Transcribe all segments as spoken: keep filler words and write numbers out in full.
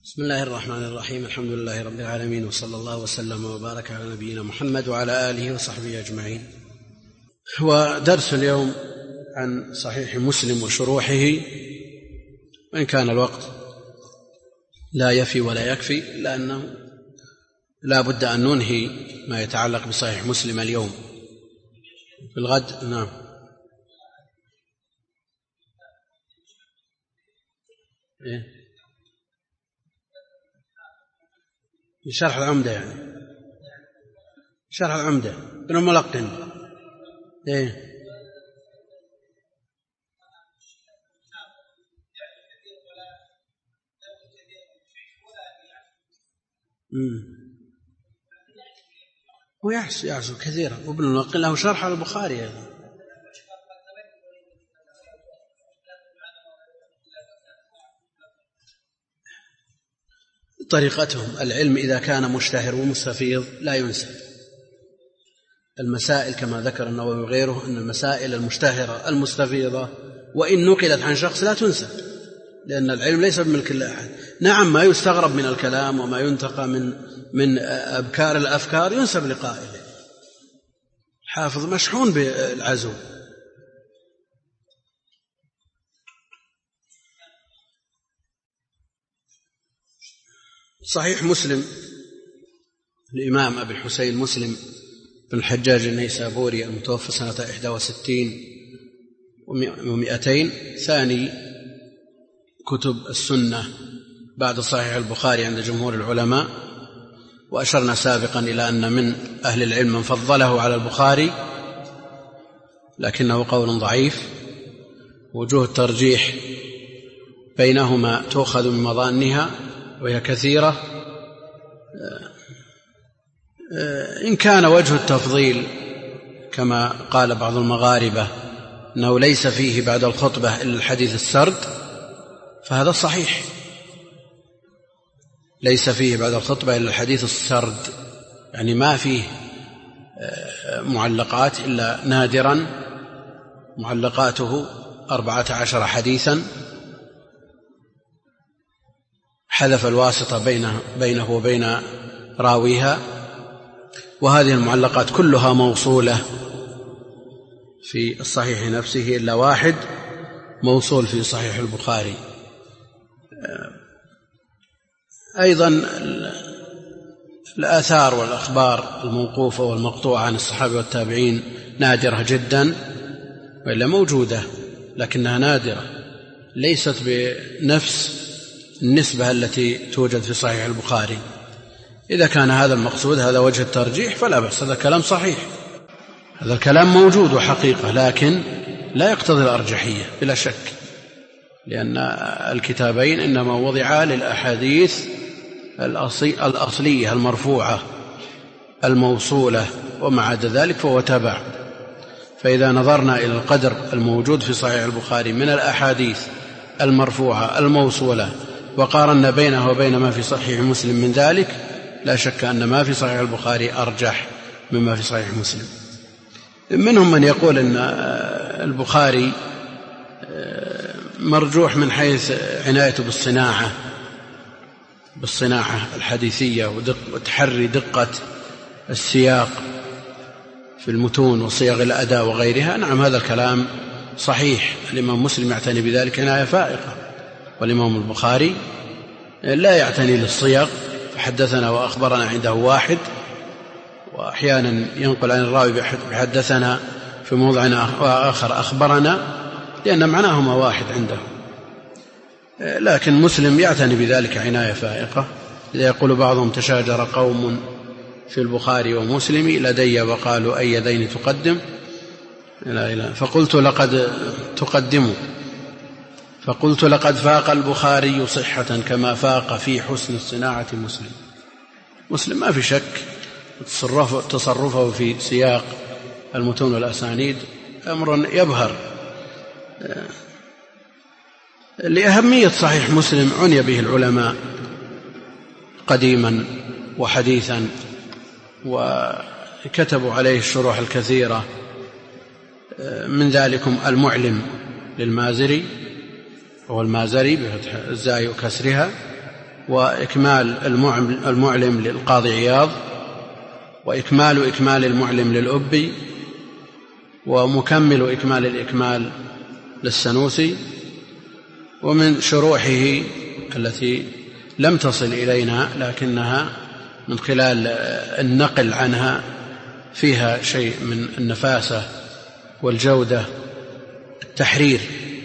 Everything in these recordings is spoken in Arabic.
بسم الله الرحمن الرحيم. الحمد لله رب العالمين، وصلى الله وسلم وبارك على نبينا محمد وعلى آله وصحبه أجمعين. ودرس اليوم عن صحيح مسلم وشروحه، وإن كان الوقت لا يفي ولا يكفي، لأنه لا بد أن ننهي ما يتعلق بصحيح مسلم اليوم. في الغد نعم إيه؟ شرح العمدة، يعني شرح العمدة ابن الملقن. إيه؟ ويحصل كثيرا، وابن الملقن له شرح على البخاري أيضا. طريقتهم العلم إذا كان مشتهر ومستفيض لا ينسى. المسائل كما ذكر النووي وغيره أن المسائل المشتهرة المستفيضة وإن نقلت عن شخص لا تنسى، لأن العلم ليس بملك الله أحد. نعم، ما يستغرب من الكلام وما ينتقى من من أبكار الأفكار ينسب لقائله. حافظ مشحون بالعزو. صحيح مسلم الإمام أبي الحسين مسلم بن الحجاج النيسابوري المتوفى سنة إحدى وستين ومئتين، ثاني كتب السنة بعد صحيح البخاري عند جمهور العلماء. وأشرنا سابقا إلى أن من أهل العلم من فضله على البخاري، لكنه قول ضعيف. وجوه الترجيح بينهما تؤخذ من مظانها وهي كثيرة. إن كان وجه التفضيل كما قال بعض المغاربة أنه ليس فيه بعد الخطبة إلا الحديث السرد، فهذا صحيح، ليس فيه بعد الخطبة إلا الحديث السرد، يعني ما فيه معلقات إلا نادرا، معلقاته أربعة عشر حديثا، حذف الواسطة بينه, بينه وبين راويها. وهذه المعلقات كلها موصولة في الصحيح نفسه إلا واحد موصول في صحيح البخاري. أيضا الآثار والأخبار الموقوفة والمقطوعة عن الصحابة والتابعين نادرة جدا، وإلا موجودة لكنها نادرة، ليست بنفس النسبة التي توجد في صحيح البخاري. إذا كان هذا المقصود، هذا وجه الترجيح، فلا بأس، هذا كلام صحيح، هذا الكلام موجود وحقيقة، لكن لا يقتضي الأرجحية بلا شك، لأن الكتابين إنما وضعا للأحاديث الأصلية المرفوعة الموصولة، وما عدا ذلك فهو تبع. فإذا نظرنا إلى القدر الموجود في صحيح البخاري من الأحاديث المرفوعة الموصولة وقارنا بينه وبين ما في صحيح مسلم من ذلك، لا شك أن ما في صحيح البخاري أرجح مما في صحيح مسلم. منهم من يقول أن البخاري مرجوح من حيث عنايته بالصناعة بالصناعة الحديثية وتحري دقة السياق في المتون وصيغ الأداء وغيرها. نعم، هذا الكلام صحيح، الإمام مسلم يعتني بذلك عناية فائقة، والإمام البخاري لا يعتني للصيغ، فحدثنا وأخبرنا عنده واحد، وأحيانا ينقل عن الراوي بحدثنا في موضع آخر أخبرنا، لأن معناهما واحد عنده. لكن مسلم يعتني بذلك عناية فائقة. إذا يقول بعضهم تشاجر قوم في البخاري ومسلم لدي وقالوا أي يدين تقدم، لا إله، فقلت لقد تقدموا فقلت لقد فاق البخاري صحة كما فاق في حسن الصناعة مسلم. مسلم ما في شك تصرفه في سياق المتون والأسانيد أمر يبهر. لأهمية صحيح مسلم عني به العلماء قديما وحديثا، وكتبوا عليه الشروح الكثيرة، من ذلكم المعلم للمازري، وهو المازري بفتح الزاي وكسرها، وإكمال المعلم للقاضي عياض، وإكمال إكمال المعلم للأبي، ومكمل إكمال الإكمال للسنوسي. ومن شروحه التي لم تصل إلينا لكنها من خلال النقل عنها فيها شيء من النفاسة والجودة، التحرير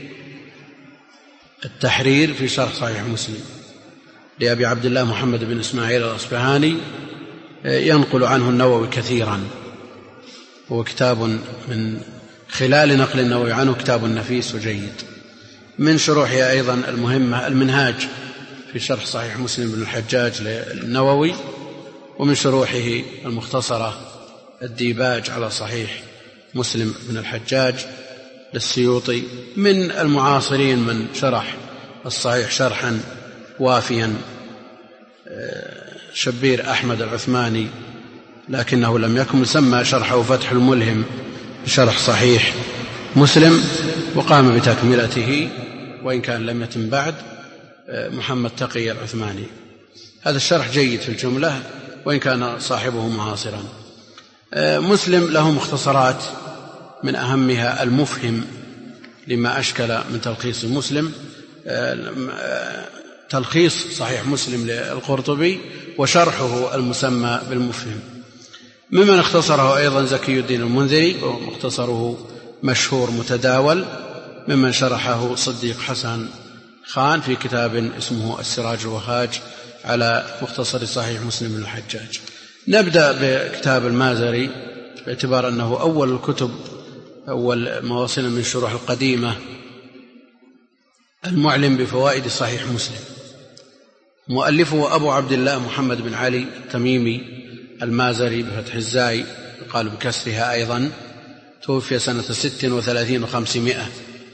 التحرير في شرح صحيح مسلم لأبي عبد الله محمد بن إسماعيل الأصبهاني، ينقل عنه النووي كثيرا، هو كتاب من خلال نقل النووي عنه كتاب نفيس وجيد. من شروحه أيضا المهمة المنهاج في شرح صحيح مسلم بن الحجاج للنووي، ومن شروحه المختصرة الديباج على صحيح مسلم بن الحجاج للسيوطي. من المعاصرين من شرح الصحيح شرحا وافيا شبير أحمد العثماني، لكنه لم يكن سمى شرحه فتح الملهم بشرح صحيح مسلم، وقام بتكملته وإن كان لم يتم بعد محمد تقي العثماني. هذا الشرح جيد في الجملة وإن كان صاحبه معاصرا. مسلم له مختصرات، من أهمها المفهم لما أشكل من تلخيص مسلم، تلخيص صحيح مسلم للقرطبي، وشرحه المسمى بالمفهم. ممن اختصره أيضا زكي الدين المنذري، ومختصره مشهور متداول. ممن شرحه صديق حسن خان في كتاب اسمه السراج الوهاج على مختصر صحيح مسلم بن الحجاج. نبدأ بكتاب المازري باعتبار أنه أول الكتب، أول ما وصلنا من شروح القديمة، المعلم بفوائد صحيح مسلم. مؤلفه أبو عبد الله محمد بن علي التميمي المازري بفتح الزاي، يقال بكسرها أيضا، توفي سنة ست وثلاثين وخمسمائة.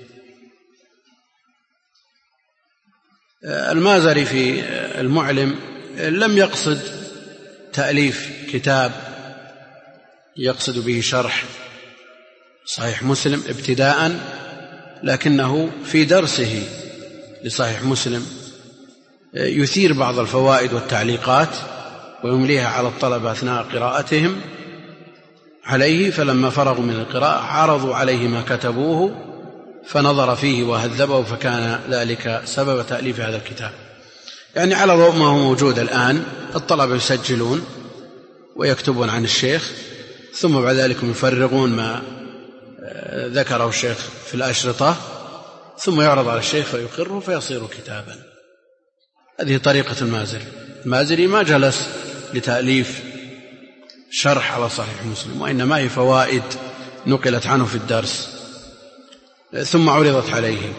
المازري في المعلم لم يقصد تأليف كتاب يقصد به شرح صحيح مسلم ابتداء، لكنه في درسه لصحيح مسلم يثير بعض الفوائد والتعليقات ويمليها على الطلبة أثناء قراءتهم عليه. فلما فرغوا من القراءة عرضوا عليه ما كتبوه فنظر فيه وهذبه، فكان ذلك سبب تأليف هذا الكتاب. يعني على ضوء ما هو موجود الآن، الطلبة يسجلون ويكتبون عن الشيخ، ثم بعد ذلك يفرغون ما ذكره الشيخ في الأشرطة، ثم يعرض على الشيخ فيقره فيصير كتابا. هذه طريقة المازري. المازري ما جلس لتأليف شرح على صحيح مسلم، وإنما هي فوائد نقلت عنه في الدرس ثم عرضت عليه.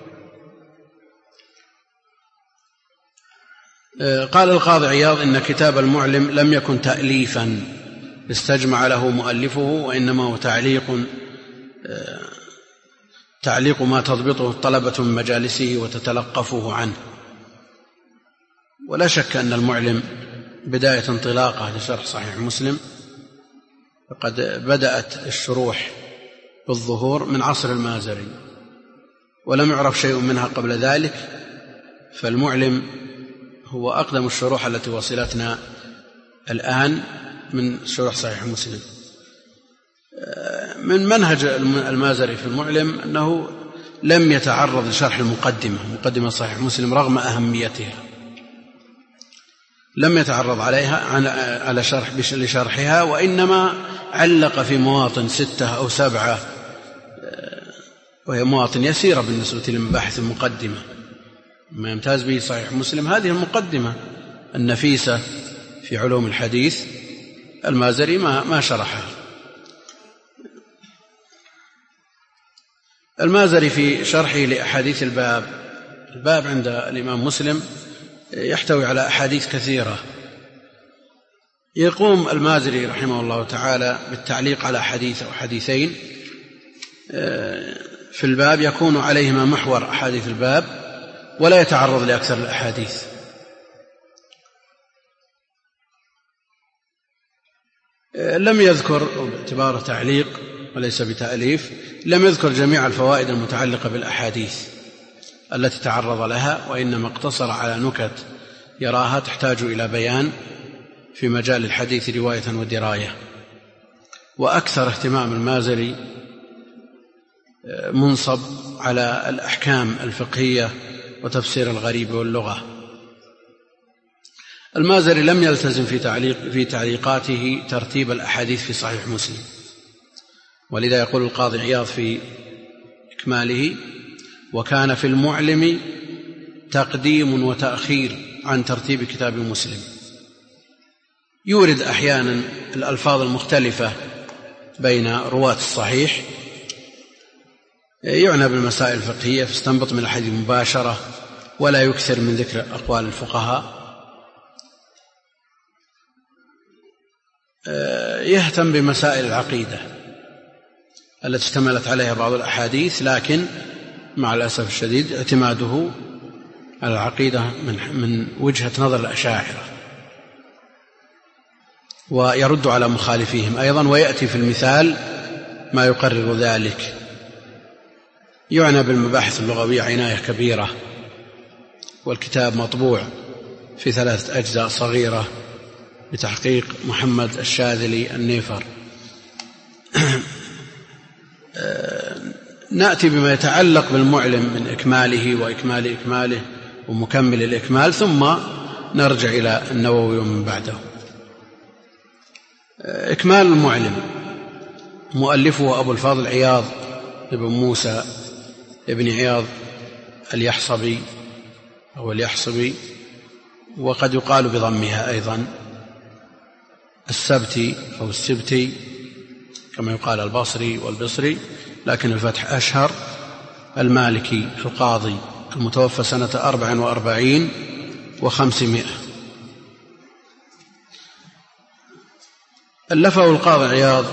قال القاضي عياض إن كتاب المعلم لم يكن تأليفا استجمع له مؤلفه، وإنما هو تعليق تعليق ما تضبطه الطلبة من مجالسه وتتلقفه عنه. ولا شك أن المعلم بداية انطلاقه لشرح صحيح مسلم، فقد بدأت الشروح بالظهور من عصر المازري، ولم يعرف شيء منها قبل ذلك، فالمعلم هو أقدم الشروح التي وصلتنا الآن من شروح صحيح مسلم. من منهج المازري في المعلم أنه لم يتعرض لشرح المقدمة مقدمة صحيح مسلم رغم أهميتها، لم يتعرض عليها على شرح لشرحها، وإنما علق في مواطن ستة أو سبعة، وهي مواطن يسيرة بالنسبة لمباحث المقدمة. ما يمتاز به صحيح مسلم هذه المقدمة النفيسة في علوم الحديث، المازري ما ما شرحها. المازري في شرحه لأحاديث الباب، الباب عند الإمام مسلم يحتوي على أحاديث كثيرة، يقوم المازري رحمه الله تعالى بالتعليق على حديث أو حديثين في الباب يكون عليهما محور أحاديث الباب، ولا يتعرض لأكثر الأحاديث. لم يذكر باعتباره تعليق وليس بتأليف، لم يذكر جميع الفوائد المتعلقة بالأحاديث التي تعرض لها، وإنما اقتصر على نكت يراها تحتاج إلى بيان في مجال الحديث رواية ودراية. وأكثر اهتمام المازري منصب على الأحكام الفقهية وتفسير الغريب واللغة. المازري لم يلتزم في تعليق في تعليقاته ترتيب الأحاديث في صحيح مسلم، ولذا يقول القاضي عياض في إكماله: وكان في المعلم تقديم وتأخير عن ترتيب كتاب مسلم. يورد أحيانا الألفاظ المختلفة بين رواة الصحيح، يعنى بالمسائل الفقهية فاستنبط من الحديث مباشرة، ولا يكثر من ذكر أقوال الفقهاء. يهتم بمسائل العقيدة التي اشتملت عليها بعض الأحاديث، لكن مع الأسف الشديد اعتماده على العقيدة من من وجهة نظر الأشاعرة، ويرد على مخالفيهم أيضا، ويأتي في المثال ما يقرر ذلك. يعنى بالمباحث اللغوية عناية كبيرة، والكتاب مطبوع في ثلاثة أجزاء صغيرة بتحقيق محمد الشاذلي النيفر. نأتي بما يتعلق بالمعلم من إكماله وإكمال إكماله ومكمل الإكمال، ثم نرجع إلى النووي ومن بعده. إكمال المعلم مؤلفه أبو الفاضل عياض ابن موسى ابن عياض اليحصبي أو اليحصبي، وقد يقال بضمها أيضا السبتي أو السبتي كما يقال البصري والبصري، لكن الفتح أشهر. المالكي القاضي المتوفى سنة أربع وأربعين وخمسمائة. ألفه القاضي عياض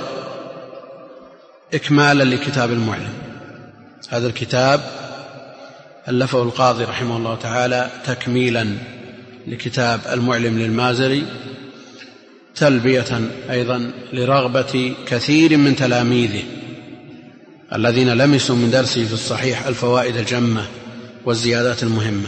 إكمالا لكتاب المعلم. هذا الكتاب ألفه القاضي رحمه الله تعالى تكميلا لكتاب المعلم للمازري، تلبية أيضا لرغبة كثير من تلاميذه الذين لمسوا من درسه في الصحيح الفوائد الجمة والزيادات المهمة.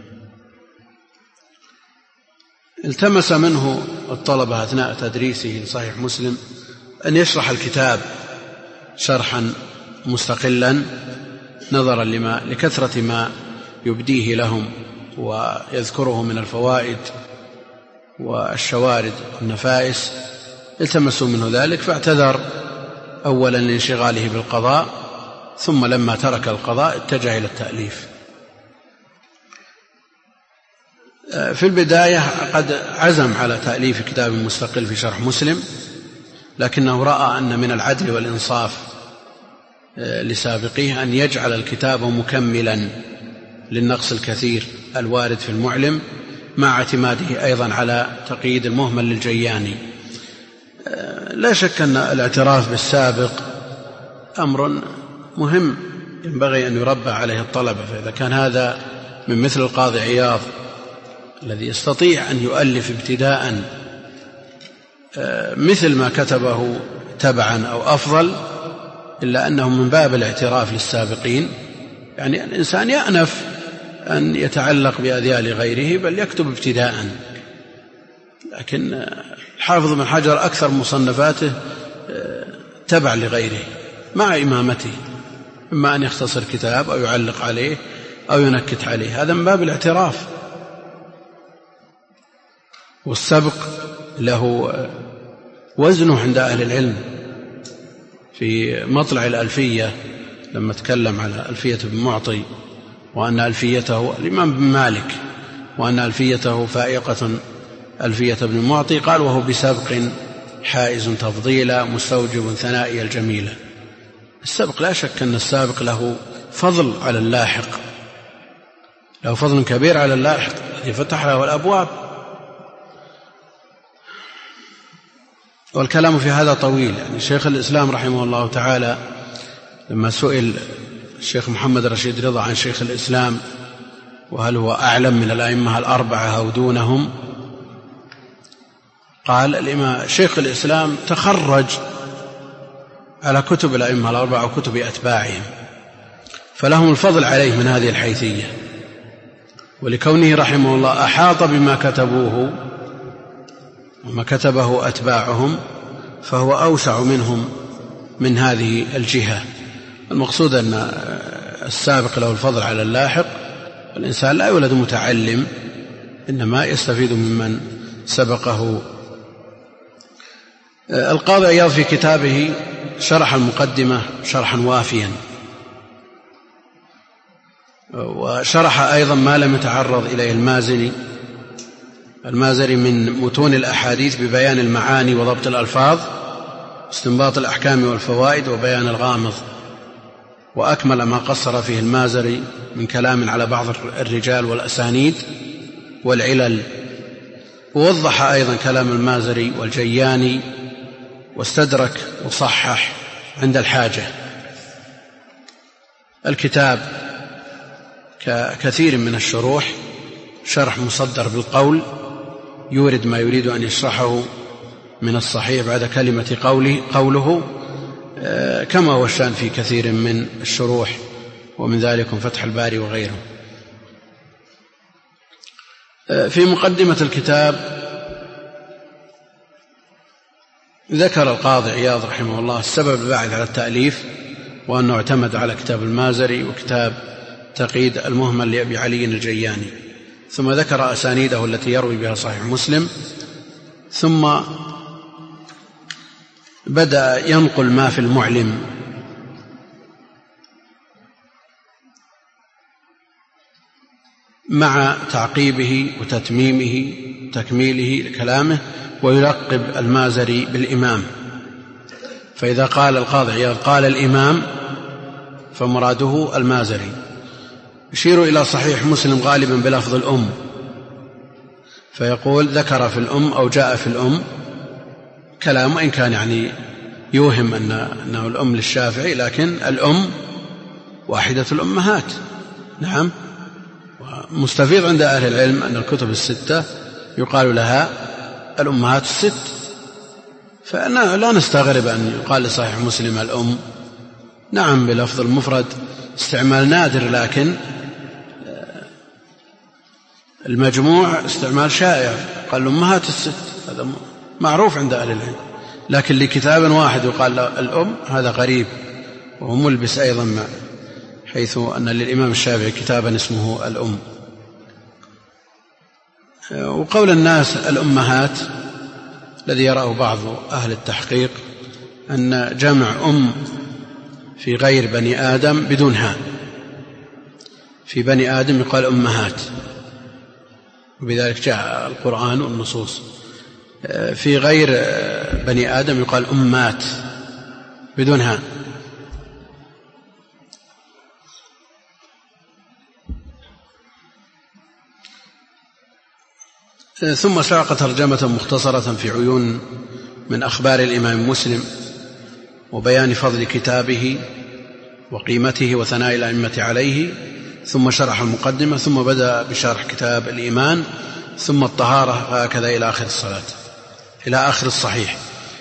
التمس منه الطلبة أثناء تدريسه لصحيح مسلم أن يشرح الكتاب شرحا مستقلا، نظرا لما لكثرة ما يبديه لهم ويذكره من الفوائد والشوارد والنفائس. التمسوا منه ذلك، فاعتذر أولا لانشغاله بالقضاء، ثم لما ترك القضاء اتجه إلى التأليف. في البداية قد عزم على تأليف كتاب مستقل في شرح مسلم، لكنه رأى أن من العدل والإنصاف لسابقيه أن يجعل الكتاب مكملا للنقص الكثير الوارد في المعلم، مع اعتماده أيضا على تقييد المهمل للجياني. لا شك أن الاعتراف بالسابق أمر مهم ينبغي أن يربى عليه الطلبة، فإذا كان هذا من مثل القاضي عياض الذي يستطيع أن يؤلف ابتداء مثل ما كتبه تبعا أو أفضل، إلا أنه من باب الاعتراف للسابقين، يعني الإنسان يأنف أن يتعلق بأذيال غيره بل يكتب ابتداء. لكن الحافظ بن حجر أكثر مصنفاته تبع لغيره مع إمامته، إما أن يختصر كتاب أو يعلق عليه أو ينكت عليه، هذا من باب الاعتراف. والسبق له وزنه عند أهل العلم. في مطلع الألفية لما تكلم على ألفية بن معطي وأن ألفيته الإمام بن مالك وأن ألفيته فائقة ألفية بن معطي، قال وهو بسبق حائز تفضيلا مستوجب ثنائي الجميلة. السبق لا شك أن السابق له فضل على اللاحق، له فضل كبير على اللاحق الذي فتح له الأبواب. والكلام في هذا طويل، يعني شيخ الإسلام رحمه الله تعالى لما سئل الشيخ محمد رشيد رضا عن شيخ الإسلام وهل هو أعلم من الأئمة الأربعة أو دونهم، قال الإمام شيخ الإسلام تخرج على كتب الأئمة الأربعة وكتب أتباعهم، فلهم الفضل عليه من هذه الحيثية. ولكونه رحمه الله أحاط بما كتبوه وما كتبه أتباعهم فهو أوسع منهم من هذه الجهة. المقصود أن السابق له الفضل على اللاحق، الإنسان لا يولد متعلم، إنما يستفيد ممن سبقه. القاضي عياض في كتابه شرح المقدمة شرحا وافيا، وشرح أيضا ما لم يتعرض إليه المازري المازري من متون الأحاديث ببيان المعاني وضبط الألفاظ، استنباط الأحكام والفوائد وبيان الغامض، وأكمل ما قصر فيه المازري من كلام على بعض الرجال والأسانيد والعلل. ووضح أيضا كلام المازري والجياني واستدرك وصحح عند الحاجة. الكتاب ككثير من الشروح شرح مصدر بالقول، يورد ما يريد أن يشرحه من الصحيح بعد كلمة قوله, قوله كما هو الشأن في كثير من الشروح، ومن ذلك فتح الباري وغيره. في مقدمة الكتاب ذكر القاضي عياض رحمه الله السبب الباعث على التأليف، وأنه اعتمد على كتاب المازري وكتاب تقييد المهمل لأبي علي الجياني، ثم ذكر أسانيده التي يروي بها صحيح مسلم، ثم بدأ ينقل ما في المعلم مع تعقيبه وتتميمه وتكميله لكلامه، ويلقب المازري بالإمام. فإذا قال القاضي عياض قال الإمام فمراده المازري. يشير إلى صحيح مسلم غالبا بلفظ الأم، فيقول ذكر في الأم أو جاء في الأم، كلام وإن كان يعني يوهم أنه الأم للشافعي، لكن الأم واحدة الأمهات. نعم، مستفيض عند أهل العلم أن الكتب الستة يقال لها الأمهات الست، فلا نستغرب أن يقال لصحيح مسلم الأم. نعم بلفظ المفرد استعمال نادر، لكن المجموع استعمال شائع، قال الأمهات الست، هذا معروف عند أهل العلم، لكن لكتاب واحد يقال الأم هذا غريب، وهو ملبس أيضا، حيث أن للإمام الشافعي كتابا اسمه الأم. وقول الناس الأمهات الذي يراه بعض أهل التحقيق أن جمع أم في غير بني آدم بدون هاء، في بني آدم يقال أمهات، وبذلك جاء القرآن والنصوص. في غير بني آدم يقال أمات بدون هاء. ثم ساق ترجمة مختصرة في عيون من أخبار الإمام مسلم وبيان فضل كتابه وقيمته وثناء الأئمة عليه، ثم شرح المقدمة، ثم بدأ بشرح كتاب الإيمان، ثم الطهارة، هكذا إلى آخر الصلاة، إلى آخر الصحيح.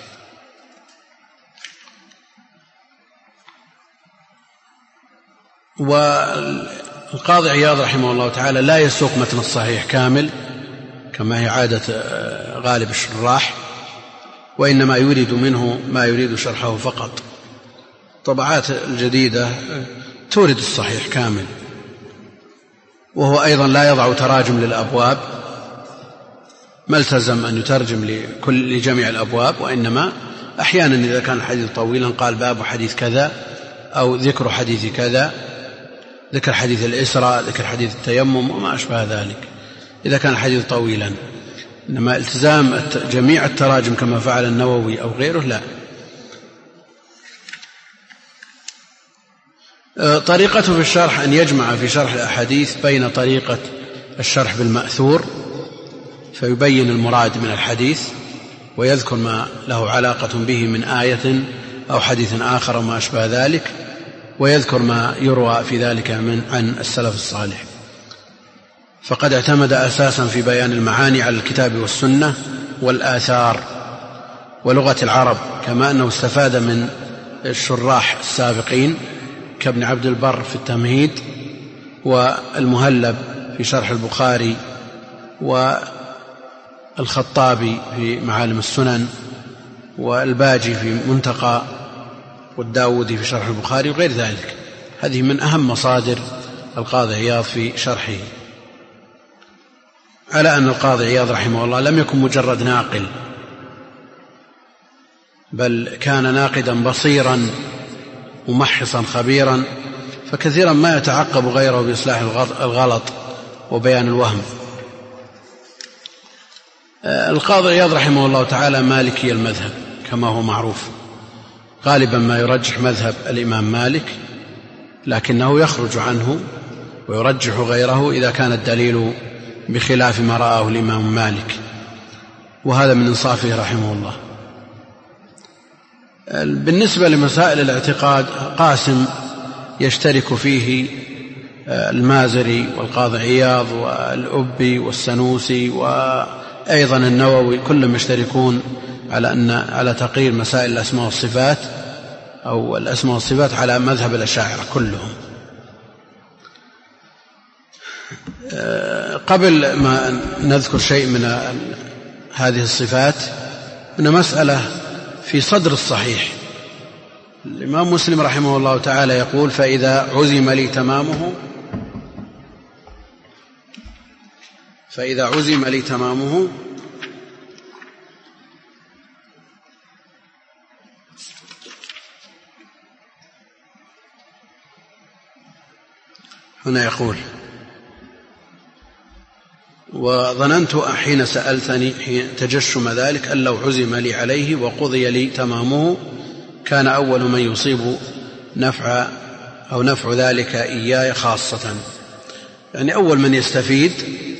والقاضي عياض رحمه الله تعالى لا يسوق متن الصحيح كامل كما هي عادة غالب الشراح، وإنما يريد منه ما يريد شرحه فقط. الطبعات الجديدة تورد الصحيح كامل، وهو أيضا لا يضع تراجم للأبواب، ما التزم أن يترجم لكل لجميع الأبواب، وإنما أحيانا إذا كان الحديث طويلا قال باب حديث كذا، أو ذكر حديث كذا، ذكر حديث الإسراء، ذكر حديث التيمم وما أشبه ذلك إذا كان الحديث طويلا. إنما التزام جميع التراجم كما فعل النووي أو غيره لا. طريقته في الشرح أن يجمع في شرح الأحاديث بين طريقة الشرح بالمأثور فيبين المراد من الحديث ويذكر ما له علاقة به من آية أو حديث آخر وما أشبه ذلك، ويذكر ما يروى في ذلك من عن السلف الصالح. فقد اعتمد أساسا في بيان المعاني على الكتاب والسنة والآثار ولغة العرب، كما أنه استفاد من الشراح السابقين كابن عبد البر في التمهيد، والمهلب في في شرح البخاري، والخطابي في معالم السنن، والباجي في منتقى، والداودي في شرح البخاري وغير ذلك. هذه من أهم مصادر القاضي عياض في شرحه، على أن القاضي عياض رحمه الله لم يكن مجرد ناقل، بل كان ناقدا بصيرا ممحصا خبيرا، فكثيرا ما يتعقب غيره بإصلاح الغلط وبيان الوهم. القاضي عياض رحمه الله تعالى مالكي المذهب كما هو معروف، غالبا ما يرجح مذهب الإمام مالك، لكنه يخرج عنه ويرجح غيره إذا كان الدليل بخلاف ما رآه الإمام مالك، وهذا من إنصافه رحمه الله. بالنسبة لمسائل الاعتقاد قاسم يشترك فيه المازري والقاضي عياض والأبي والسنوسي وأيضا النووي، كلهم يشتركون على أن على تقرير مسائل الأسماء والصفات أو الأسماء والصفات على مذهب الأشاعرة كلهم. قبل ما نذكر شيء من هذه الصفات، هنا مسألة في صدر الصحيح. الإمام مسلم رحمه الله تعالى يقول: فإذا عزم لي تمامه فإذا عزم لي تمامه هنا يقول: وظننت حين سألتني حين تجشم ذلك أن لو عزم لي عليه وقضي لي تمامه كان أول من يصيب نفع أو نفع ذلك إياي خاصة. يعني أول من يستفيد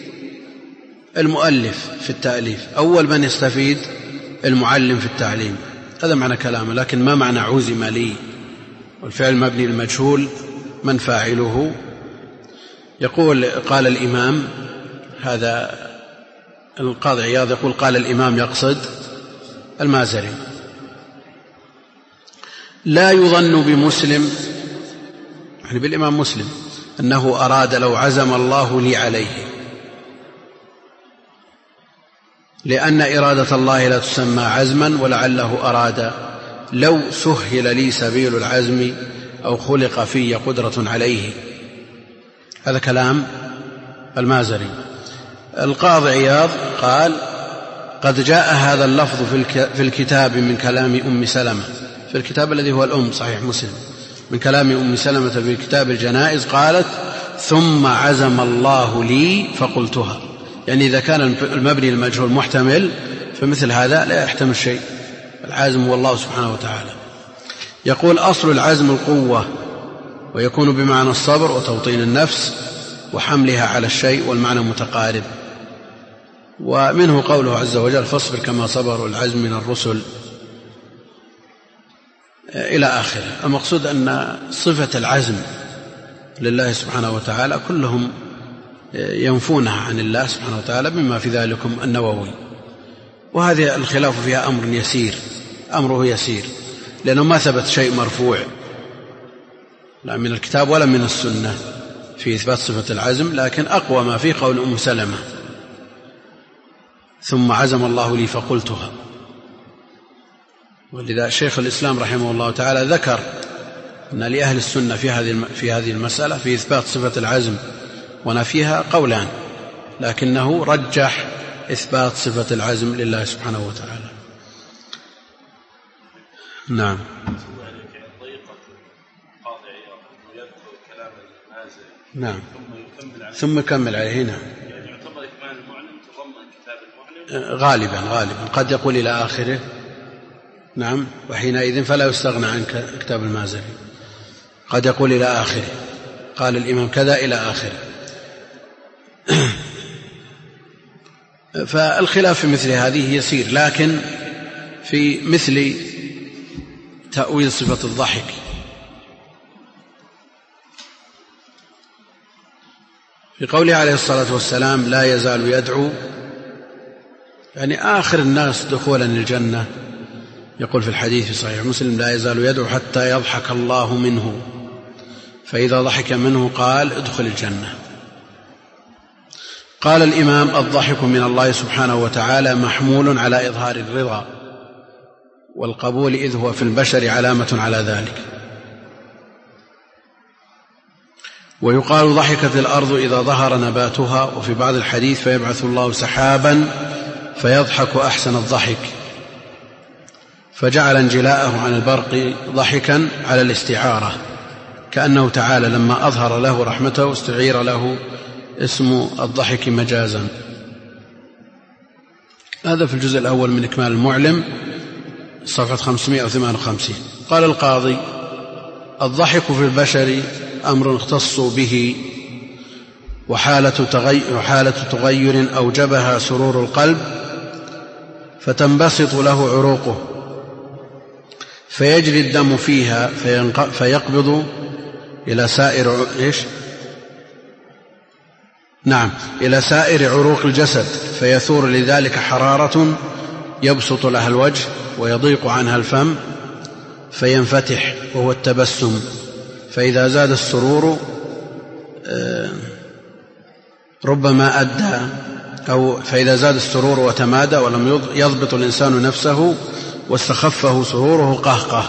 المؤلف في التأليف، أول من يستفيد المعلم في التعليم، هذا معنى كلامه. لكن ما معنى عزم لي؟ والفعل مبني للمجهول، من فاعله؟ يقول قال الإمام، هذا القاضي عياض يقول قال الإمام يقصد المازري: لا يظن بمسلم، يعني بالإمام مسلم، أنه أراد لو عزم الله لي عليه، لأن إرادة الله لا تسمى عزما، ولعله أراد لو سهل لي سبيل العزم أو خلق في قدرة عليه. هذا كلام المازري. القاضي عياض قال: قد جاء هذا اللفظ في الكتاب من كلام أم سلمة، في الكتاب الذي هو الأم صحيح مسلم، من كلام أم سلمة في كتاب الجنائز، قالت: ثم عزم الله لي فقلتها. يعني إذا كان المبني المجهول محتمل فمثل هذا لا يحتمل شيء، العازم هو الله سبحانه وتعالى. يقول: أصل العزم القوة، ويكون بمعنى الصبر وتوطين النفس وحملها على الشيء، والمعنى متقارب. ومنه قوله عز وجل: فاصبر كما صبر العزم من الرسل، إلى آخره. المقصود أن صفة العزم لله سبحانه وتعالى كلهم ينفونها عن الله سبحانه وتعالى، بما في ذلكم النووي. وهذه الخلاف فيها أمر يسير، أمره يسير، لأنه ما ثبت شيء مرفوع لا من الكتاب ولا من السنة في إثبات صفة العزم، لكن أقوى ما في قول أم سلمة: ثم عزم الله لي فقلتها. ولذا شيخ الإسلام رحمه الله تعالى ذكر أن لأهل السنة في هذه في هذه المسألة في إثبات صفة العزم ونفيها قولان، لكنه رجح إثبات صفة العزم لله سبحانه وتعالى. نعم. نعم. ثم يكمل عليه. نعم. يعني يعتبر إكمال المعلم تضمن كتاب المعلم غالبا غالبا قد يقول إلى آخره. نعم. وحينئذ فلا يستغنى عن كتاب المازري، قد يقول إلى آخره، قال الإمام كذا إلى آخره. فالخلاف في مثل هذه يسير، لكن في مثل تأويل صفة الضحك في قوله عليه الصلاة والسلام: لا يزال يدعو، يعني آخر الناس دخولا الجنة، يقول في الحديث في صحيح مسلم: لا يزال يدعو حتى يضحك الله منه، فإذا ضحك منه قال: ادخل الجنة. قال الإمام: الضحك من الله سبحانه وتعالى محمول على إظهار الرضا والقبول، إذ هو في البشر علامة على ذلك. ويقال: ضحكت الأرض إذا ظهر نباتها. وفي بعض الحديث: فيبعث الله سحابا فيضحك أحسن الضحك، فجعل انجلاءه عن البرق ضحكا على الاستعارة، كأنه تعالى لما أظهر له رحمته استعير له اسم الضحك مجازا. هذا في الجزء الأول من إكمال المعلم، صفحة خمسمائة وثمانية وخمسين. قال القاضي: الضحك في البشر أمر اختصوا به، وحالة تغير, وحالة تغير أوجبها سرور القلب، فتنبسط له عروقه، فيجري الدم فيها، فيقبض إلى سائر إيش؟ نعم إلى سائر عروق الجسد، فيثور لذلك حرارة يبسط لها الوجه ويضيق عنها الفم فينفتح، وهو التبسم. فإذا زاد السرور ربما أدى أو فإذا زاد السرور وتمادى ولم يضبط الإنسان نفسه واستخفه سروره قهقه.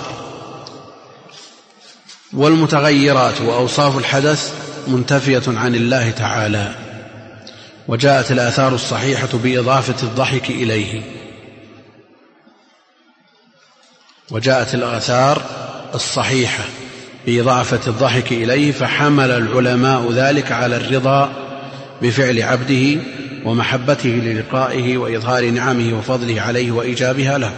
والمتغيرات وأوصاف الحدث منتفية عن الله تعالى، وجاءت الآثار الصحيحة بإضافة الضحك إليه وجاءت الآثار الصحيحة بإضافة الضحك إليه فحمل العلماء ذلك على الرضا بفعل عبده ومحبته للقائه وإظهار نعمه وفضله عليه وإيجابها له.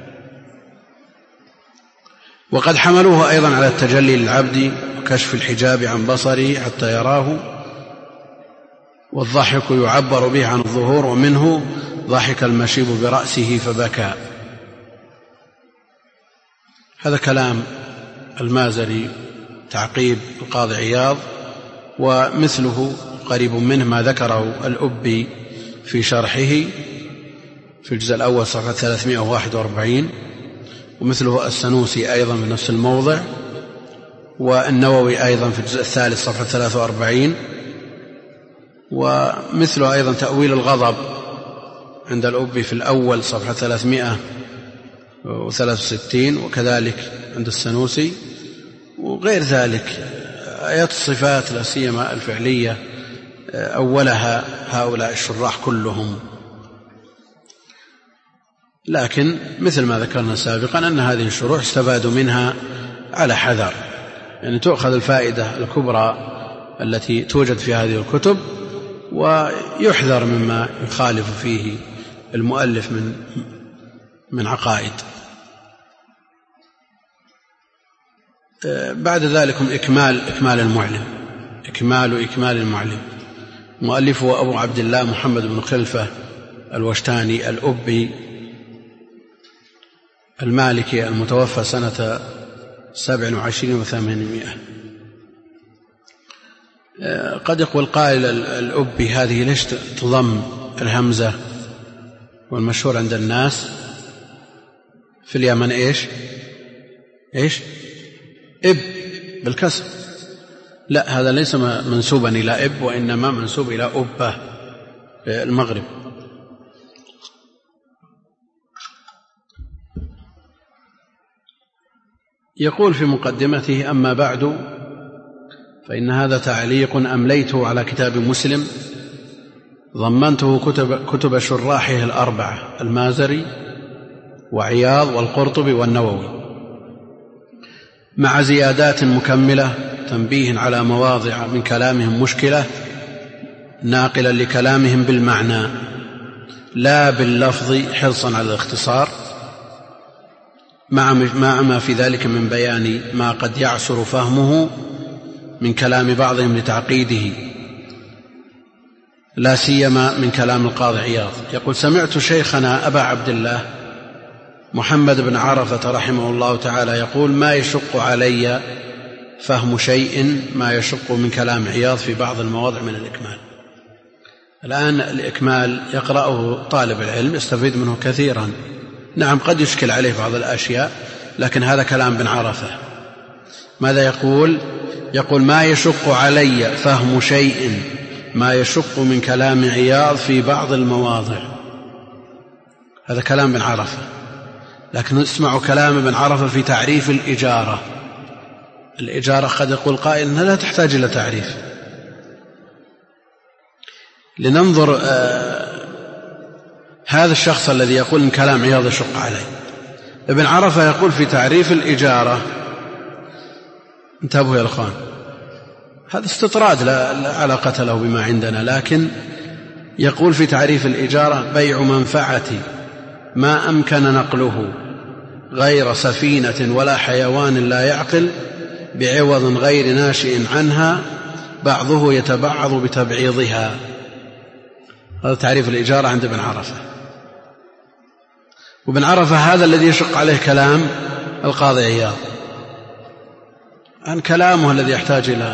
وقد حملوه أيضا على التجلي للعبد وكشف الحجاب عن بصره حتى يراه، والضحك يعبر به عن الظهور، ومنه ضحك المشيب برأسه فبكى. هذا كلام المازري تعقيب القاضي عياض، ومثله قريب منه ما ذكره الأبي في شرحه في الجزء الأول صفحة ثلاثمائة وواحد وأربعين، ومثله السنوسي أيضا في نفس الموضع، والنووي أيضا في الجزء الثالث صفحة ثلاثة وأربعين، ومثله أيضا تأويل الغضب عند الأبي في الأول صفحة ثلاثمائة وثلاثة وستين، وكذلك عند السنوسي. وغير ذلك آيات الصفات لا سيما الفعلية أولها هؤلاء الشراح كلهم. لكن مثل ما ذكرنا سابقا أن هذه الشروح استفادوا منها على حذر، يعني تؤخذ الفائدة الكبرى التي توجد في هذه الكتب، ويحذر مما يخالف فيه المؤلف من من عقائد. بعد ذلك إكمال إكمال المعلم إكمال إكمال المعلم مؤلفه أبو عبد الله محمد بن خلفة الوشتاني الأبي المالكي المتوفى سنة سبع وعشرين وثمانمائة. قد يقول قائل: الأبي هذه ليش تضم الهمزة؟ والمشهور عند الناس في اليمن إيش إيش إب بالكسر. لا، هذا ليس منسوبا إلى إب، وإنما منسوب إلى أبة المغرب. يقول في مقدمته: أما بعد، فإن هذا تعليق أمليته على كتاب مسلم ضمنته كتب, كتب شراحه الأربعة المازري وعياض والقرطبي والنووي، مع زيادات مكملة تنبيه على مواضع من كلامهم مشكلة، ناقلا لكلامهم بالمعنى لا باللفظ حرصا على الاختصار، مع ما في ذلك من بيان ما قد يعسر فهمه من كلام بعضهم لتعقيده، لا سيما من كلام القاضي عياض. يقول: سمعت شيخنا أبا عبد الله محمد بن عرفة رحمه الله تعالى يقول: ما يشق علي فهم شيء ما يشق من كلام عياض في بعض المواضع من الإكمال. الآن الإكمال يقرأه طالب العلم يستفيد منه كثيرا. نعم، قد يشكل عليه بعض الأشياء، لكن هذا كلام بن عرفة. ماذا يقول؟ يقول: ما يشق علي فهم شيء ما يشق من كلام عياض في بعض المواضع. هذا كلام ابن عرفة، لكن اسمعوا كلام ابن عرفة في تعريف الإجارة. الإجارة قد يقول قائل أنها لا تحتاج إلى تعريف. لننظر آه هذا الشخص الذي يقول إن كلام عياض يشق عليه. ابن عرفة يقول في تعريف الإجارة، انتبهوا يا الأخوان، هذا استطراد لا علاقة له بما عندنا، لكن يقول في تعريف الإجارة: بيع منفعة ما أمكن نقله غير سفينة ولا حيوان لا يعقل بعوض غير ناشئ عنها بعضه يتبعض بتبعيضها. هذا تعريف الإجارة عند ابن عرفة. وابن عرفة هذا الذي يشق عليه كلام القاضي عياض، عن كلامه الذي يحتاج إلى،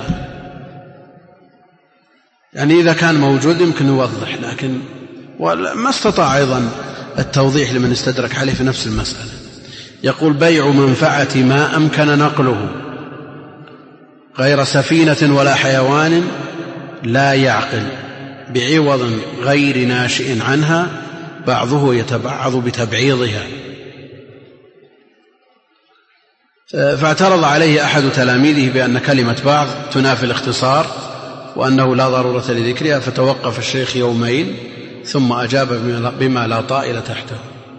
يعني إذا كان موجود يمكن يوضح، لكن ما استطاع أيضا التوضيح لمن استدرك عليه في نفس المسألة. يقول: بيع منفعة ما أمكن نقله غير سفينة ولا حيوان لا يعقل بعوض غير ناشئ عنها بعضه يتبعض بتبعيضها. فاعترض عليه أحد تلاميذه بأن كلمة بعض تنافي الاختصار وأنه لا ضرورة لذكرها، فتوقف الشيخ يومين ثم أجاب بما لا طائل تحته.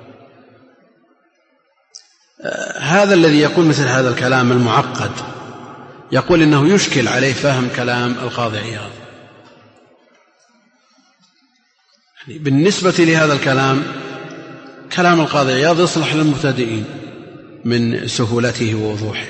هذا الذي يقول مثل هذا الكلام المعقد يقول إنه يشكل عليه فهم كلام القاضي عياض. يعني بالنسبة لهذا الكلام، كلام القاضي عياض يصلح للمبتدئين من سهولته ووضوحه.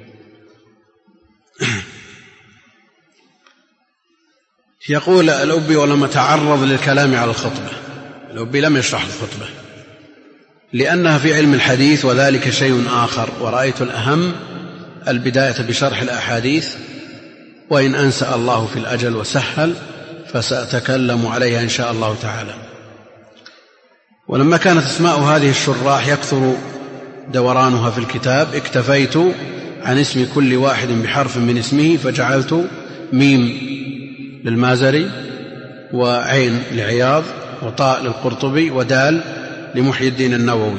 يقول الأبي: ولما تعرض للكلام على الخطبة، الأبي لم يشرح الخطبة لأنها في علم الحديث وذلك شيء آخر، ورأيت الأهم البداية بشرح الأحاديث، وإن أنسأ الله في الأجل وسهل فسأتكلم عليها إن شاء الله تعالى. ولما كانت اسماء هذه الشراح يكثر دورانها في الكتاب، اكتفيت عن اسم كل واحد بحرف من اسمه، فجعلت ميم للمازري، وعين لعياض، وطاء للقرطبي، ودال لمحي الدين النووي.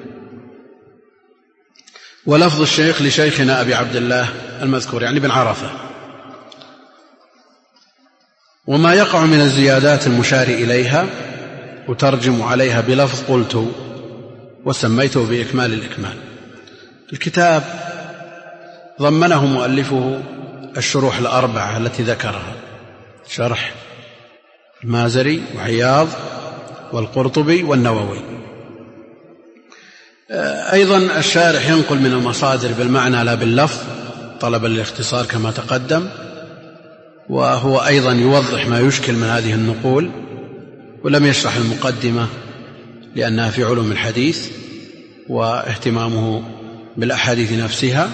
ولفظ الشيخ لشيخنا أبي عبد الله المذكور، يعني بن عرفة. وما يقع من الزيادات المشار إليها وترجم عليها بلفظ قلت، وسميته بإكمال الإكمال. الكتاب ضمنه مؤلفه الشروح الأربعة التي ذكرها: شرح المازري وعياض والقرطبي والنووي. أيضا الشارح ينقل من المصادر بالمعنى لا باللفظ طلبا للاختصار كما تقدم، وهو أيضا يوضح ما يشكل من هذه النقول، ولم يشرح المقدمة لأنها في علوم الحديث واهتمامه بالأحاديث نفسها.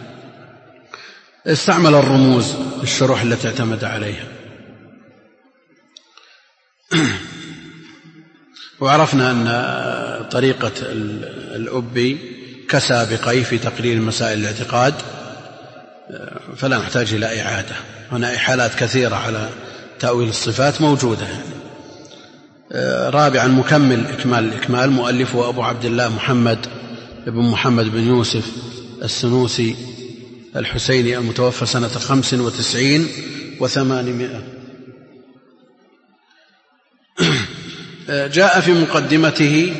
استعمل الرموز الشروح التي اعتمد عليها. وعرفنا أن طريقة الأبي كسابقيه في تقرير مسائل الاعتقاد، فلا نحتاج إلى إعادة. هنا إحالات كثيرة على تأويل الصفات موجودة. رابعا مكمل إكمال الإكمال، مؤلفه أبو عبد الله محمد بن محمد بن يوسف السنوسي الحسيني المتوفى سنة خمس وتسعين وثمانمائة. جاء في مقدمته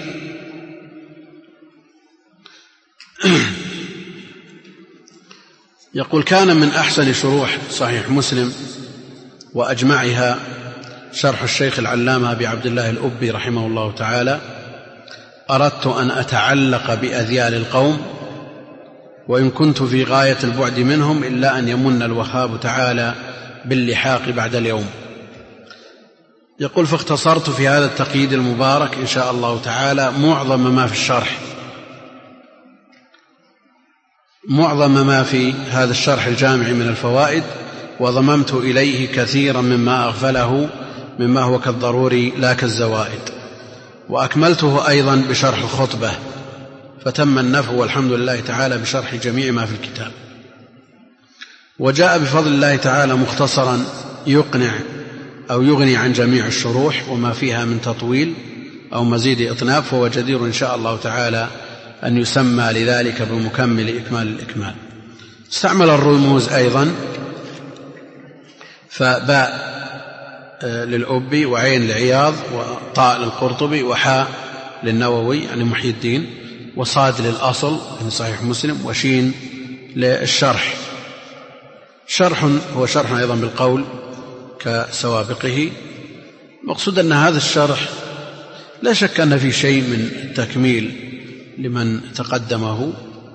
يقول: كان من أحسن شروح صحيح مسلم وأجمعها شرح الشيخ العلامة أبي عبد الله الأبي رحمه الله تعالى. أردت أن أتعلق بأذيال القوم، وإن كنت في غاية البعد منهم، إلا أن يمن الوهاب تعالى باللحاق بعد اليوم. يقول: فاختصرت في هذا التقييد المبارك إن شاء الله تعالى معظم ما في الشرح معظم ما في هذا الشرح الجامع من الفوائد، وضممت إليه كثيرا مما أغفله مما هو كالضروري لا كالزوائد، وأكملته أيضا بشرح الخطبة، فتم النفع والحمد لله تعالى بشرح جميع ما في الكتاب. وجاء بفضل الله تعالى مختصرا يقنع أو يغني عن جميع الشروح وما فيها من تطويل أو مزيد إطناب، فهو جدير إن شاء الله تعالى أن يسمى لذلك بمكمل إكمال الإكمال. استعمل الرموز أيضا، فباء للأبي وعين لعياض وطاء للقرطبي وحاء للنووي يعني محي الدين وصاد للأصل يعني صحيح مسلم وشين للشرح. شرح هو شرح أيضا بالقول كسوابقه. مقصود أن هذا الشرح لا شك أن فيه شيء من التكميل لمن تقدمه،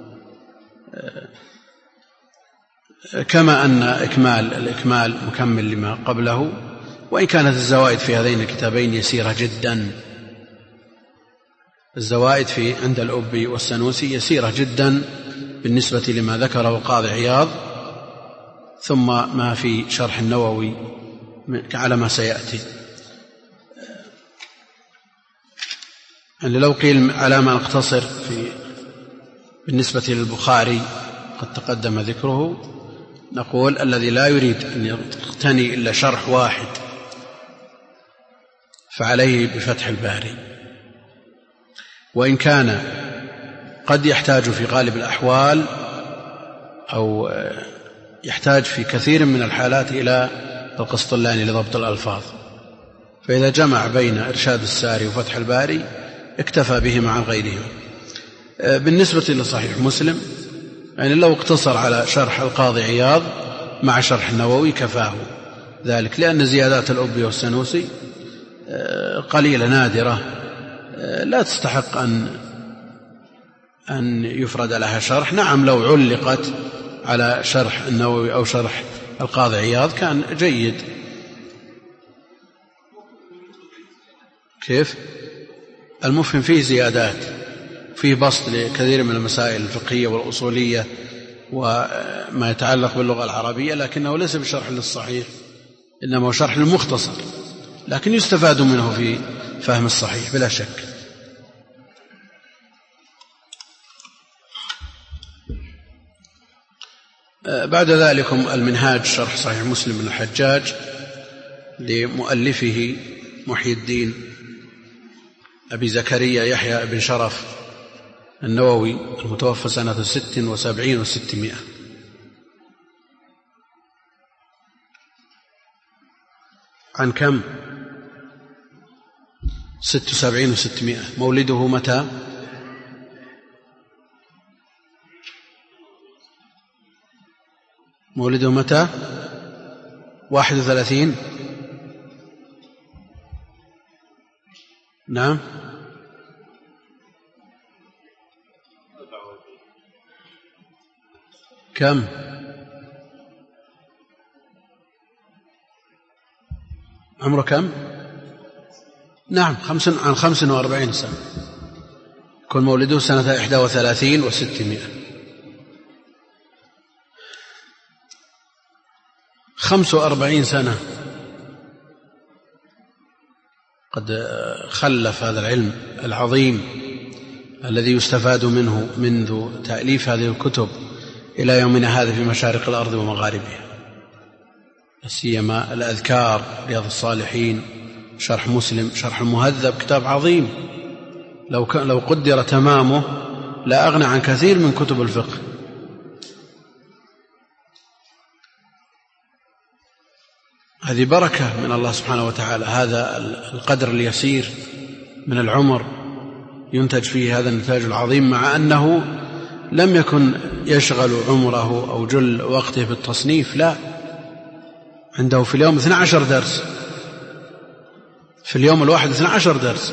كما أن إكمال الإكمال مكمل لما قبله، وإن كانت الزوائد في هذين الكتابين يسيرة جدا. الزوائد في عند الأبي والسنوسي يسيرة جدا بالنسبة لما ذكره القاضي عياض، ثم ما في شرح النووي على ما سيأتي. يعني لو قيل على ما نقتصر في بالنسبة للبخاري قد تقدم ذكره، نقول الذي لا يريد أن يقتني إلا شرح واحد فعليه بفتح الباري، وإن كان قد يحتاج في غالب الأحوال أو يحتاج في كثير من الحالات إلى القسطلاني لضبط الألفاظ، فإذا جمع بين إرشاد الساري وفتح الباري اكتفى بهما عن غيرهما. بالنسبة لصحيح مسلم يعني لو اقتصر على شرح القاضي عياض مع شرح النووي كفاه ذلك، لأن زيادات الأبي والسنوسي قليلة نادرة لا تستحق أن أن يفرد لها شرح. نعم لو علقت على شرح النووي أو شرح القاضي عياض كان جيد. كيف؟ المفهم فيه زيادات، فيه بسط لكثير من المسائل الفقهية والأصولية وما يتعلق باللغة العربية، لكنه ليس بشرح للصحيح، إنما هو شرح للمختصر، لكن يستفاد منه في فهم الصحيح بلا شك. بعد ذلك المنهاج شرح صحيح مسلم بن الحجاج لمؤلفه محي الدين أبي زكريا يحيى بن شرف النووي المتوفى سنة ست وسبعين وستمائة. عن كم؟ ست وسبعين وستمائة. مولده متى؟ مولده متى؟ واحد وثلاثين. نعم كم؟ عمره كم؟ نعم خمس عن خمس وأربعين سنة، يكون مولده سنة إحدى وثلاثين وستمائة. خمس وأربعين سنة قد خلف هذا العلم العظيم الذي يستفاد منه منذ تأليف هذه الكتب إلى يومنا هذا في مشارق الأرض ومغاربها، سيما الأذكار، رياض الصالحين، شرح مسلم، شرح المهذب، كتاب عظيم لو لو قدر تمامه لا أغنى عن كثير من كتب الفقه. هذه بركة من الله سبحانه وتعالى، هذا القدر اليسير من العمر ينتج فيه هذا النتاج العظيم، مع أنه لم يكن يشغل عمره أو جل وقته بالتصنيف، لا، عنده في اليوم اثني عشر درس، في اليوم الواحد اثني عشر درس،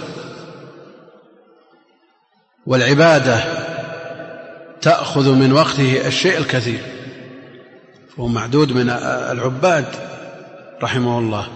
والعبادة تأخذ من وقته الشيء الكثير، فهو معدود من العباد رحمه الله.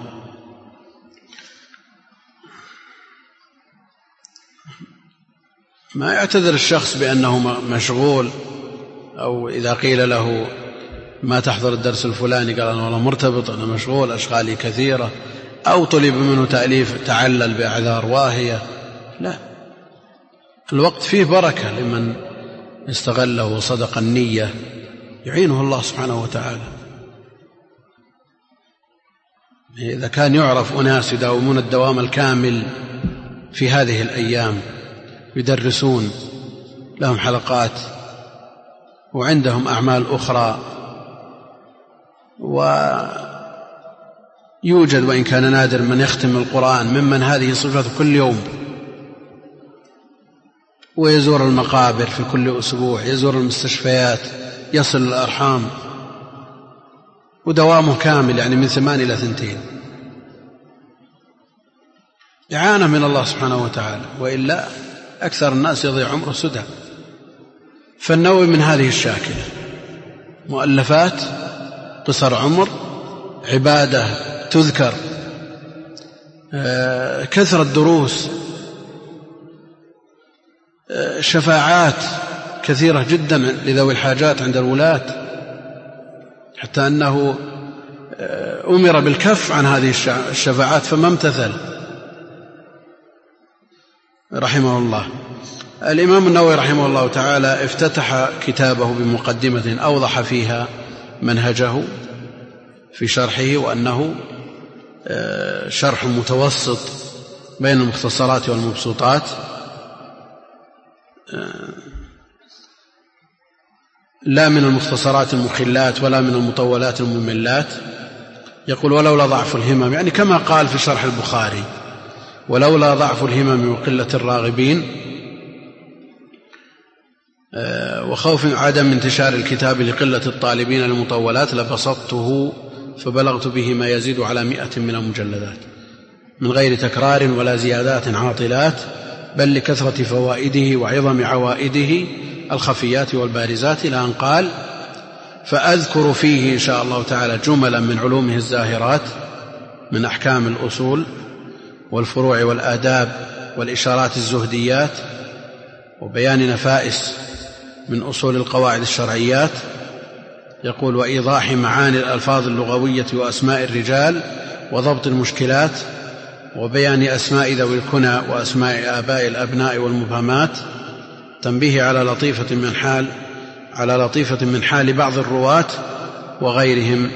ما يعتذر الشخص بأنه مشغول، أو إذا قيل له ما تحضر الدرس الفلاني قال أنا والله مرتبط، أنا مشغول، أشغالي كثيرة، أو طلب منه تأليف تعلل بأعذار واهية. لا، الوقت فيه بركة لمن استغله وصدق النية، يعينه الله سبحانه وتعالى. إذا كان يعرف أناس يداومون الدوام الكامل في هذه الأيام يدرسون لهم حلقات وعندهم أعمال أخرى، ويوجد وإن كان نادر من يختم القرآن ممن هذه صفته كل يوم، ويزور المقابر في كل أسبوع، يزور المستشفيات، يصل الأرحام، ودوامه كامل يعني من ثمان إلى ثنتين، إعانة من الله سبحانه وتعالى، وإلا أكثر الناس يضيع عمره سدى. فالنووي من هذه الشاكلة، مؤلفات، قصر عمر، عبادة تذكر، كثرة دروس، شفاعات كثيرة جدا لذوي الحاجات عند الولاة، حتى أنه أمر بالكف عن هذه الشفاعات فما امتثل رحمه الله. الإمام النووي رحمه الله تعالى افتتح كتابه بمقدمة أوضح فيها منهجه في شرحه، وأنه شرح متوسط بين المختصرات والمبسوطات، لا من المختصرات المخلات ولا من المطولات المملات. يقول: ولولا ضعف الهمم، يعني كما قال في شرح البخاري: ولولا ضعف الهمم وقلة الراغبين وخوف عدم انتشار الكتاب لقلة الطالبين المطولات لبسطته فبلغت به ما يزيد على مئة من المجلدات من غير تكرار ولا زيادات عاطلات، بل لكثرة فوائده وعظم عوائده الخفيات والبارزات، إلى أن قال: فأذكر فيه إن شاء الله تعالى جملا من علومه الزاهرات من أحكام الأصول والفروع والآداب والإشارات الزهديات، وبيان نفائس من أصول القواعد الشرعيات. يقول: وإيضاح معاني الألفاظ اللغوية وأسماء الرجال وضبط المشكلات، وبيان أسماء ذوي الكنى وأسماء آباء الأبناء والمبهمات، تنبيه على لطيفة من حال على لطيفة من حال بعض الرواة وغيرهم،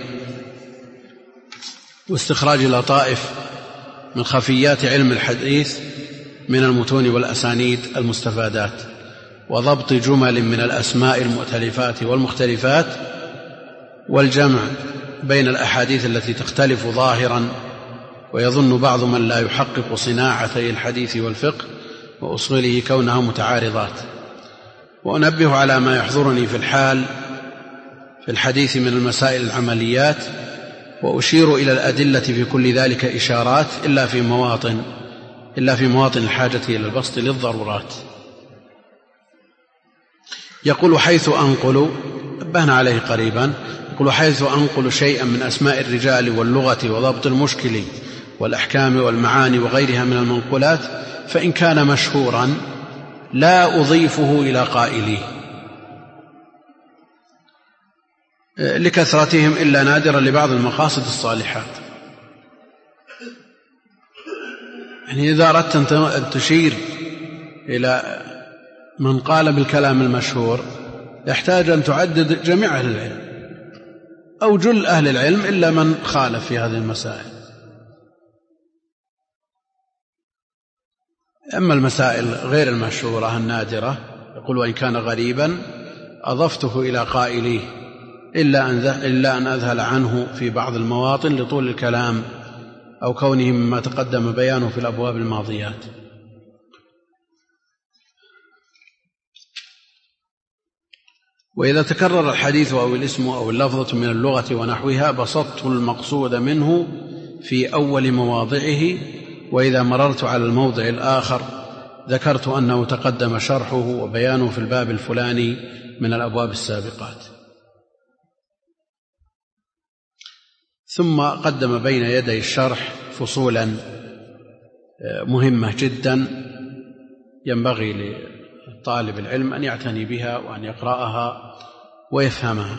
واستخراج لطائف من خفيات علم الحديث من المتون والأسانيد المستفادات، وضبط جمل من الأسماء المؤتلفات والمختلفات، والجمع بين الأحاديث التي تختلف ظاهرا ويظن بعض من لا يحقق صناعتي الحديث والفقه وأصوله كونها متعارضات. وأنبه على ما يحضرني في الحال في الحديث من المسائل العمليات، وأشير إلى الأدلة في كل ذلك إشارات إلا في مواطن إلا في مواطن الحاجة إلى البسط للضرورات. يقول: حيث أنقل، نبهنا عليه قريبا، يقول: حيث أنقل شيئا من أسماء الرجال واللغة وضبط المشكل والأحكام والمعاني وغيرها من المنقولات، فإن كان مشهورا لا أضيفه إلى قائليه لكثرتهم إلا نادرا لبعض المقاصد الصالحات. يعني إذا أردت أن تشير إلى من قال بالكلام المشهور يحتاج أن تعدد جميع أهل العلم أو جل أهل العلم إلا من خالف في هذه المسائل. أما المسائل غير المشهورة النادرة، يقول: وإن كان غريبا أضفته إلى قائليه إلا أن إلا أن أذهل عنه في بعض المواطن لطول الكلام أو كونه مما تقدم بيانه في الأبواب الماضيات. وإذا تكرر الحديث أو الاسم أو اللفظة من اللغة ونحوها بسطت المقصود منه في أول مواضعه، وإذا مررت على الموضع الآخر ذكرت أنه تقدم شرحه وبيانه في الباب الفلاني من الأبواب السابقات. ثم قدم بين يدي الشرح فصولا مهمة جدا ينبغي لطالب العلم أن يعتني بها وأن يقرأها ويفهمها.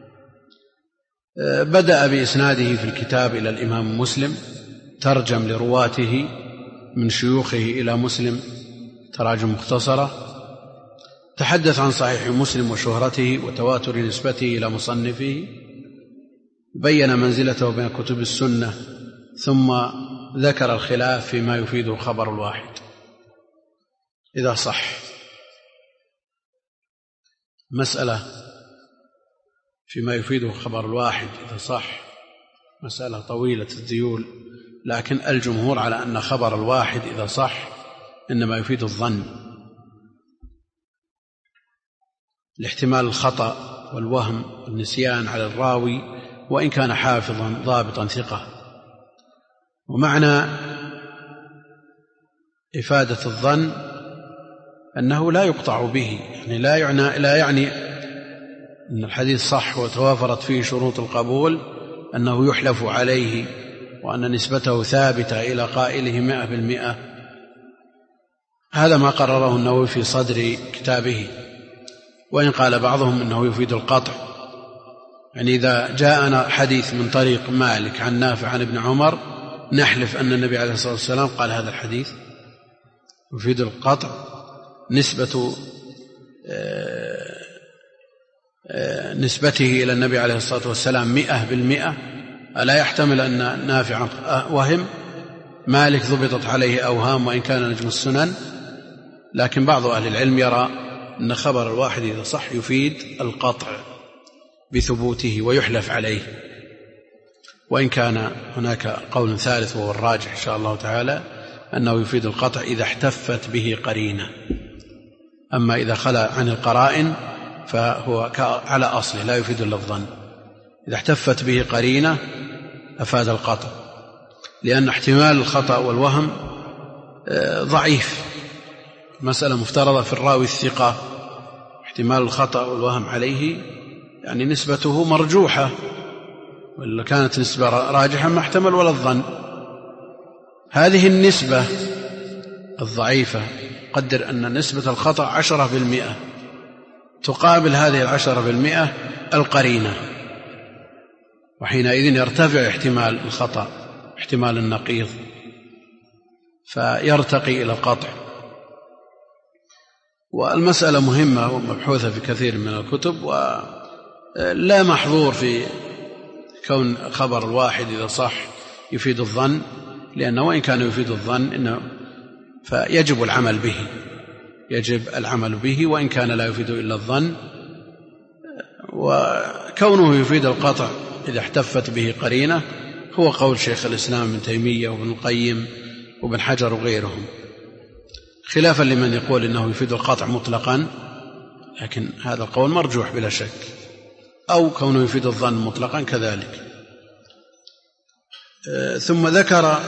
بدأ بإسناده في الكتاب إلى الإمام مسلم، ترجم لرواته من شيوخه إلى مسلم تراجم مختصرة، تحدث عن صحيح مسلم وشهرته وتواتر نسبته إلى مصنفه، بين منزلته بين كتب السنة ثم ذكر الخلاف فيما يفيده خبر الواحد إذا صح. مسألة فيما يفيده خبر الواحد إذا صح مسألة طويلة الذيول، لكن الجمهور على أن خبر الواحد إذا صح إنما يفيد الظن لاحتمال الخطأ والوهم والنسيان على الراوي وإن كان حافظا ضابطا ثقة. ومعنى إفادة الظن أنه لا يقطع به، يعني لا يعني, لا يعني أن الحديث صح وتوافرت فيه شروط القبول أنه يحلف عليه وأن نسبته ثابتة إلى قائله مئة بالمئة. هذا ما قرره النووي في صدر كتابه، وإن قال بعضهم أنه يفيد القطع، يعني إذا جاءنا حديث من طريق مالك عن نافع عن ابن عمر نحلف أن النبي عليه الصلاة والسلام قال هذا الحديث، يفيد القطع. نسبة نسبته إلى النبي عليه الصلاة والسلام مئة بالمئة، ألا يحتمل أن نافع وهم؟ مالك ضبطت عليه أوهام وإن كان نجم السنن، لكن بعض أهل العلم يرى أن خبر الواحد إذا صح يفيد القطع بثبوته ويحلف عليه، وإن كان هناك قول ثالث وهو الراجح إن شاء الله تعالى أنه يفيد القطع إذا احتفت به قرينة. أما إذا خلا عن القرائن فهو على أصله لا يفيد إلا الظن. إذا احتفت به قرينة أفاد القطع، لأن احتمال الخطأ والوهم ضعيف، مسألة مفترضة في الراوي الثقة، احتمال الخطأ والوهم عليه يعني نسبته مرجوحة، ولا كانت نسبة راجحة ما احتمل ولا الظن. هذه النسبة الضعيفة قدر أن نسبة الخطأ عشرة بالمئة، تقابل هذه العشرة بالمئة القرينة، وحينئذ يرتفع احتمال الخطأ احتمال النقيض فيرتقي إلى القطع. والمسألة مهمة ومبحوثة في كثير من الكتب، ولا محظور في كون خبر الواحد إذا صح يفيد الظن، لأنه وإن كان يفيد الظن إنه فيجب العمل به، يجب العمل به وإن كان لا يفيد إلا الظن. وكونه يفيد القطع إذا احتفت به قرينة هو قول شيخ الإسلام ابن تيمية وابن القيم وابن حجر وغيرهم، خلافا لمن يقول إنه يفيد القطع مطلقا، لكن هذا القول مرجوح بلا شك، أو كونه يفيد الظن مطلقا كذلك. ثم ذكر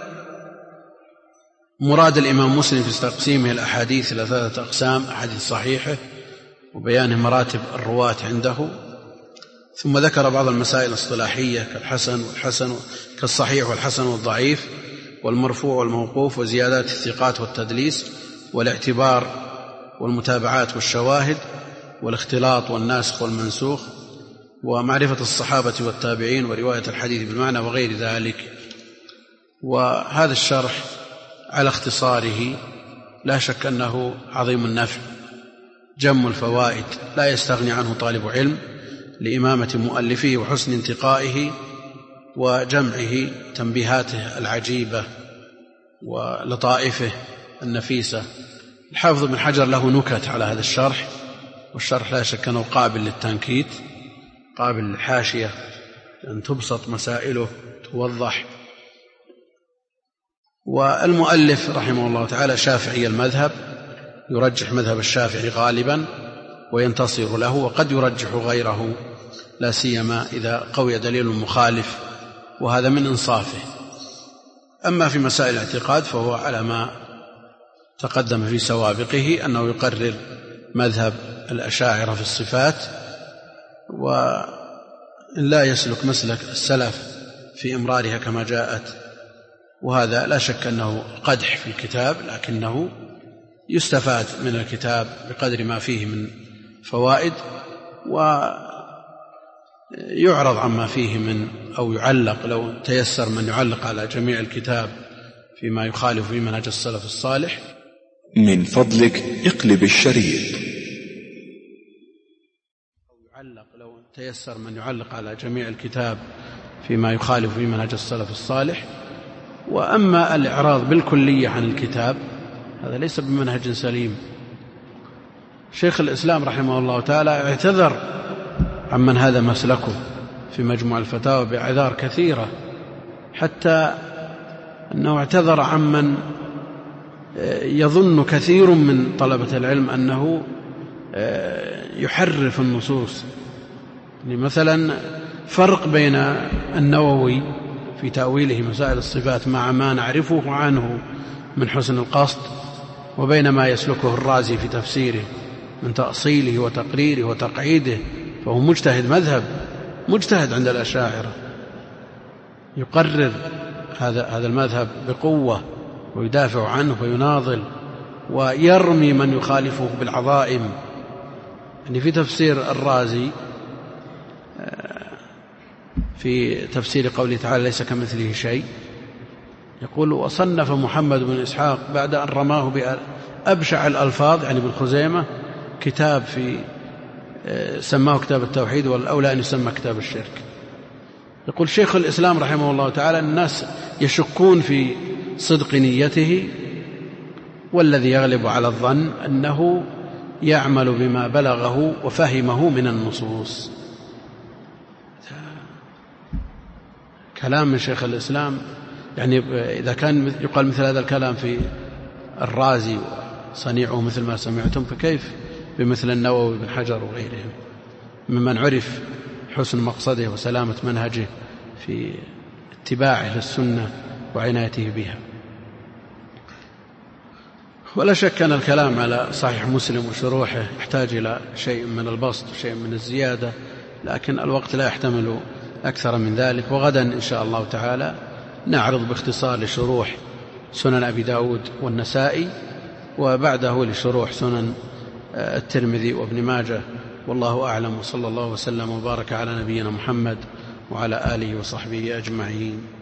مراد الإمام مسلم في تقسيمه الأحاديث إلى ثلاثة أقسام: أحاديث صحيحة وبيان مراتب الرواة عنده. ثم ذكر بعض المسائل الاصطلاحية كالحسن والحسن كالصحيح والحسن والضعيف والمرفوع والموقوف وزيادات الثقات والتدليس والاعتبار والمتابعات والشواهد والاختلاط والناسخ والمنسوخ ومعرفة الصحابة والتابعين ورواية الحديث بالمعنى وغير ذلك. وهذا الشرح على اختصاره لا شك أنه عظيم النفع، جم الفوائد لا يستغني عنه طالب علم لإمامة مؤلفه وحسن انتقائه وجمعه تنبيهاته العجيبة ولطائفه النفيسة. الحافظ بن حجر له نكت على هذا الشرح، والشرح لا شك أنه قابل للتنكيت، قابل للحاشية أن تبسط مسائله توضح. والمؤلف رحمه الله تعالى شافعي المذهب، يرجح مذهب الشافعي غالبا وينتصر له، وقد يرجح غيره لا سيما إذا قوي دليل مخالف، وهذا من إنصافه. أما في مسائل الاعتقاد فهو على ما تقدم في سوابقه أنه يقرر مذهب الأشاعرة في الصفات، ولا يسلك مسلك السلف في إمرارها كما جاءت، وهذا لا شك أنه قدح في الكتاب، لكنه يستفاد من الكتاب بقدر ما فيه من فوائد، ويعرض عما فيه من أو يعلق لو تيسر من يعلق على جميع الكتاب فيما يخالف في منهج السلف الصالح. من فضلك اقلب الشريط. يعلق لو تيسر من يعلق على جميع الكتاب فيما يخالف في منهج السلف الصالح. وأما الإعراض بالكلية عن الكتاب هذا ليس بمنهج سليم. شيخ الإسلام رحمه الله تعالى اعتذر عمن هذا مسلكه في مجموع الفتاوى بأعذار كثيرة، حتى أنه اعتذر عمن يظن كثير من طلبة العلم أنه يحرف النصوص. يعني مثلا فرق بين النووي في تأويله مسائل الصفات مع ما نعرفه عنه من حسن القصد، وبين ما يسلكه الرازي في تفسيره من تأصيله وتقريره وتقعيده، فهو مجتهد مذهب، مجتهد عند الأشاعرة، يقرر هذا هذا المذهب بقوة ويدافع عنه ويناضل ويرمي من يخالفه بالعظائم. يعني في تفسير الرازي في تفسير قوله تعالى ليس كمثله شيء يقول: وصنف محمد بن إسحاق بعد أن رماه بأبشع الألفاظ يعني بالخزيمة كتاب في سماه كتاب التوحيد، والأولى أن يسمى كتاب الشرك. يقول شيخ الإسلام رحمه الله تعالى: الناس يشكون في صدق نيته، والذي يغلب على الظن أنه يعمل بما بلغه وفهمه من النصوص. كلام من شيخ الإسلام، يعني إذا كان يقال مثل هذا الكلام في الرازي وصنيعه مثل ما سمعتم، فكيف بمثل النووي بن حجر وغيرهم ممن عرف حسن مقصده وسلامة منهجه في اتباعه للسنة وعنايته بها. ولا شك أن الكلام على صحيح مسلم وشروحه يحتاج إلى شيء من البسط وشيء من الزيادة، لكن الوقت لا يحتمل أكثر من ذلك. وغدا إن شاء الله تعالى نعرض باختصار لشروح سنن أبي داود والنسائي، وبعده لشروح سنن الترمذي وابن ماجه، والله أعلم. وصلى الله وسلم وبارك على نبينا محمد وعلى آله وصحبه أجمعين.